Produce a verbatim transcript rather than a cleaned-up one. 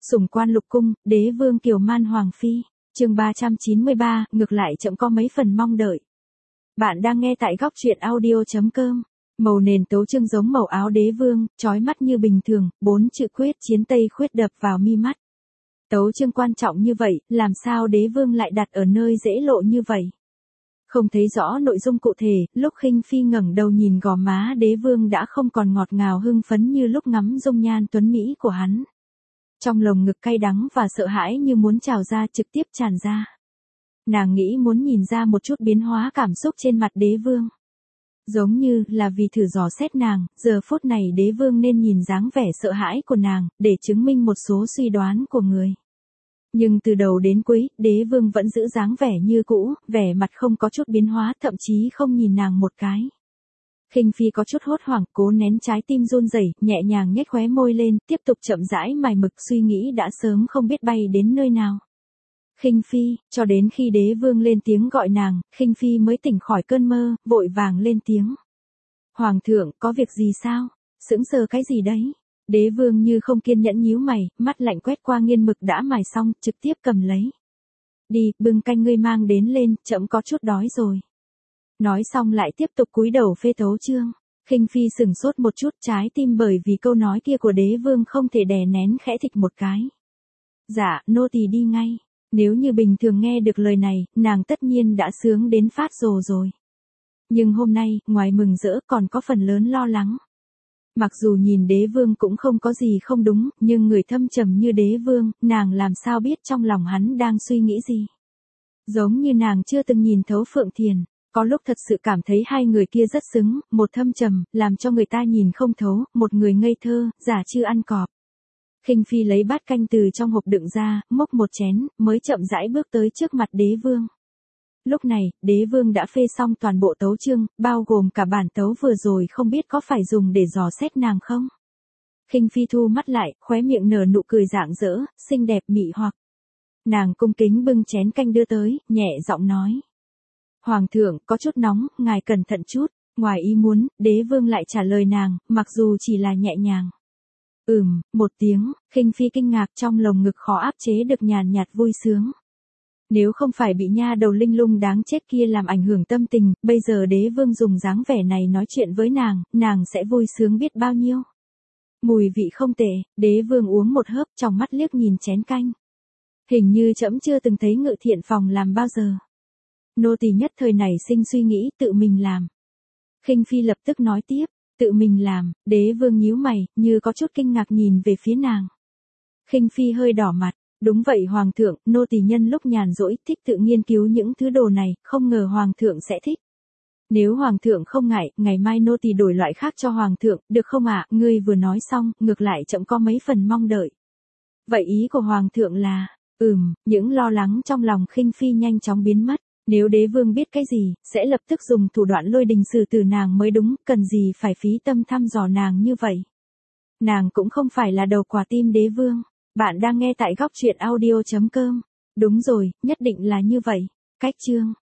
Sủng quan lục cung, đế vương kiều man hoàng phi. Chương ba trăm chín mươi ba, ngược lại chậm có mấy phần mong đợi. Bạn đang nghe tại góc truyện audio chấm com. Màu nền tấu chương giống màu áo đế vương, chói mắt như bình thường, bốn chữ quyết chiến tây khuyết đập vào mi mắt. Tấu chương quan trọng như vậy, làm sao đế vương lại đặt ở nơi dễ lộ như vậy? Không thấy rõ nội dung cụ thể, lúc Khinh Phi ngẩng đầu nhìn gò má đế vương đã không còn ngọt ngào hưng phấn như lúc ngắm dung nhan tuấn mỹ của hắn. Trong lồng ngực cay đắng và sợ hãi như muốn trào ra trực tiếp tràn ra. Nàng nghĩ muốn nhìn ra một chút biến hóa cảm xúc trên mặt đế vương. Giống như là vì thử dò xét nàng, giờ phút này đế vương nên nhìn dáng vẻ sợ hãi của nàng, để chứng minh một số suy đoán của người. Nhưng từ đầu đến cuối, đế vương vẫn giữ dáng vẻ như cũ, vẻ mặt không có chút biến hóa, thậm chí không nhìn nàng một cái. Khinh Phi có chút hốt hoảng, cố nén trái tim run rẩy, nhẹ nhàng nhếch khóe môi lên, tiếp tục chậm rãi mài mực, suy nghĩ đã sớm không biết bay đến nơi nào. Khinh Phi, cho đến khi đế vương lên tiếng gọi nàng, Khinh Phi mới tỉnh khỏi cơn mơ, vội vàng lên tiếng. Hoàng thượng, có việc gì sao? Sững sờ cái gì đấy? Đế vương như không kiên nhẫn nhíu mày, mắt lạnh quét qua nghiên mực đã mài xong, trực tiếp cầm lấy. Đi, bưng canh ngươi mang đến lên, chậm có chút đói rồi. Nói xong lại tiếp tục cúi đầu phê tấu chương. Khinh Phi sừng sốt một chút, trái tim bởi vì câu nói kia của đế vương không thể đè nén khẽ thịch một cái. Dạ, nô tỳ đi ngay. Nếu như bình thường nghe được lời này, nàng tất nhiên đã sướng đến phát rồ rồi. Nhưng hôm nay, ngoài mừng rỡ còn có phần lớn lo lắng. Mặc dù nhìn đế vương cũng không có gì không đúng, nhưng người thâm trầm như đế vương, nàng làm sao biết trong lòng hắn đang suy nghĩ gì. Giống như nàng chưa từng nhìn thấu Phượng Thiền, có lúc thật sự cảm thấy hai người kia rất xứng, một thâm trầm, làm cho người ta nhìn không thấu, một người ngây thơ, giả chưa ăn cọp. Khinh Phi lấy bát canh từ trong hộp đựng ra, múc một chén, mới chậm rãi bước tới trước mặt đế vương. Lúc này, đế vương đã phê xong toàn bộ tấu chương, bao gồm cả bản tấu vừa rồi, không biết có phải dùng để dò xét nàng không? Khinh Phi thu mắt lại, khóe miệng nở nụ cười rạng rỡ, xinh đẹp mị hoặc. Nàng cung kính bưng chén canh đưa tới, nhẹ giọng nói. Hoàng thượng, có chút nóng, ngài cẩn thận chút. Ngoài ý muốn, đế vương lại trả lời nàng, mặc dù chỉ là nhẹ nhàng. Ừm, một tiếng, Khinh Phi kinh ngạc, trong lồng ngực khó áp chế được nhàn nhạt vui sướng. Nếu không phải bị nha đầu linh lung đáng chết kia làm ảnh hưởng tâm tình, bây giờ đế vương dùng dáng vẻ này nói chuyện với nàng, nàng sẽ vui sướng biết bao nhiêu. Mùi vị không tệ, đế vương uống một hớp, trong mắt liếc nhìn chén canh. Hình như trẫm chưa từng thấy Ngự Thiện phòng làm bao giờ. Nô tỳ nhất thời này sinh suy nghĩ tự mình làm. Khinh Phi lập tức nói tiếp, tự mình làm, đế vương nhíu mày, như có chút kinh ngạc nhìn về phía nàng. Khinh Phi hơi đỏ mặt, đúng vậy hoàng thượng, nô tỳ nhân lúc nhàn rỗi thích tự nghiên cứu những thứ đồ này, không ngờ hoàng thượng sẽ thích. Nếu hoàng thượng không ngại, ngày mai nô tỳ đổi loại khác cho hoàng thượng, được không ạ? À? Ngươi vừa nói xong, ngược lại chậm có mấy phần mong đợi. Vậy ý của hoàng thượng là, ừm, những lo lắng trong lòng Khinh Phi nhanh chóng biến mất. Nếu đế vương biết cái gì, sẽ lập tức dùng thủ đoạn lôi đình xử tử nàng mới đúng, cần gì phải phí tâm thăm dò nàng như vậy. Nàng cũng không phải là đầu quả tim đế vương. Bạn đang nghe tại góc truyện audio chấm com. Đúng rồi, nhất định là như vậy. Cách chương.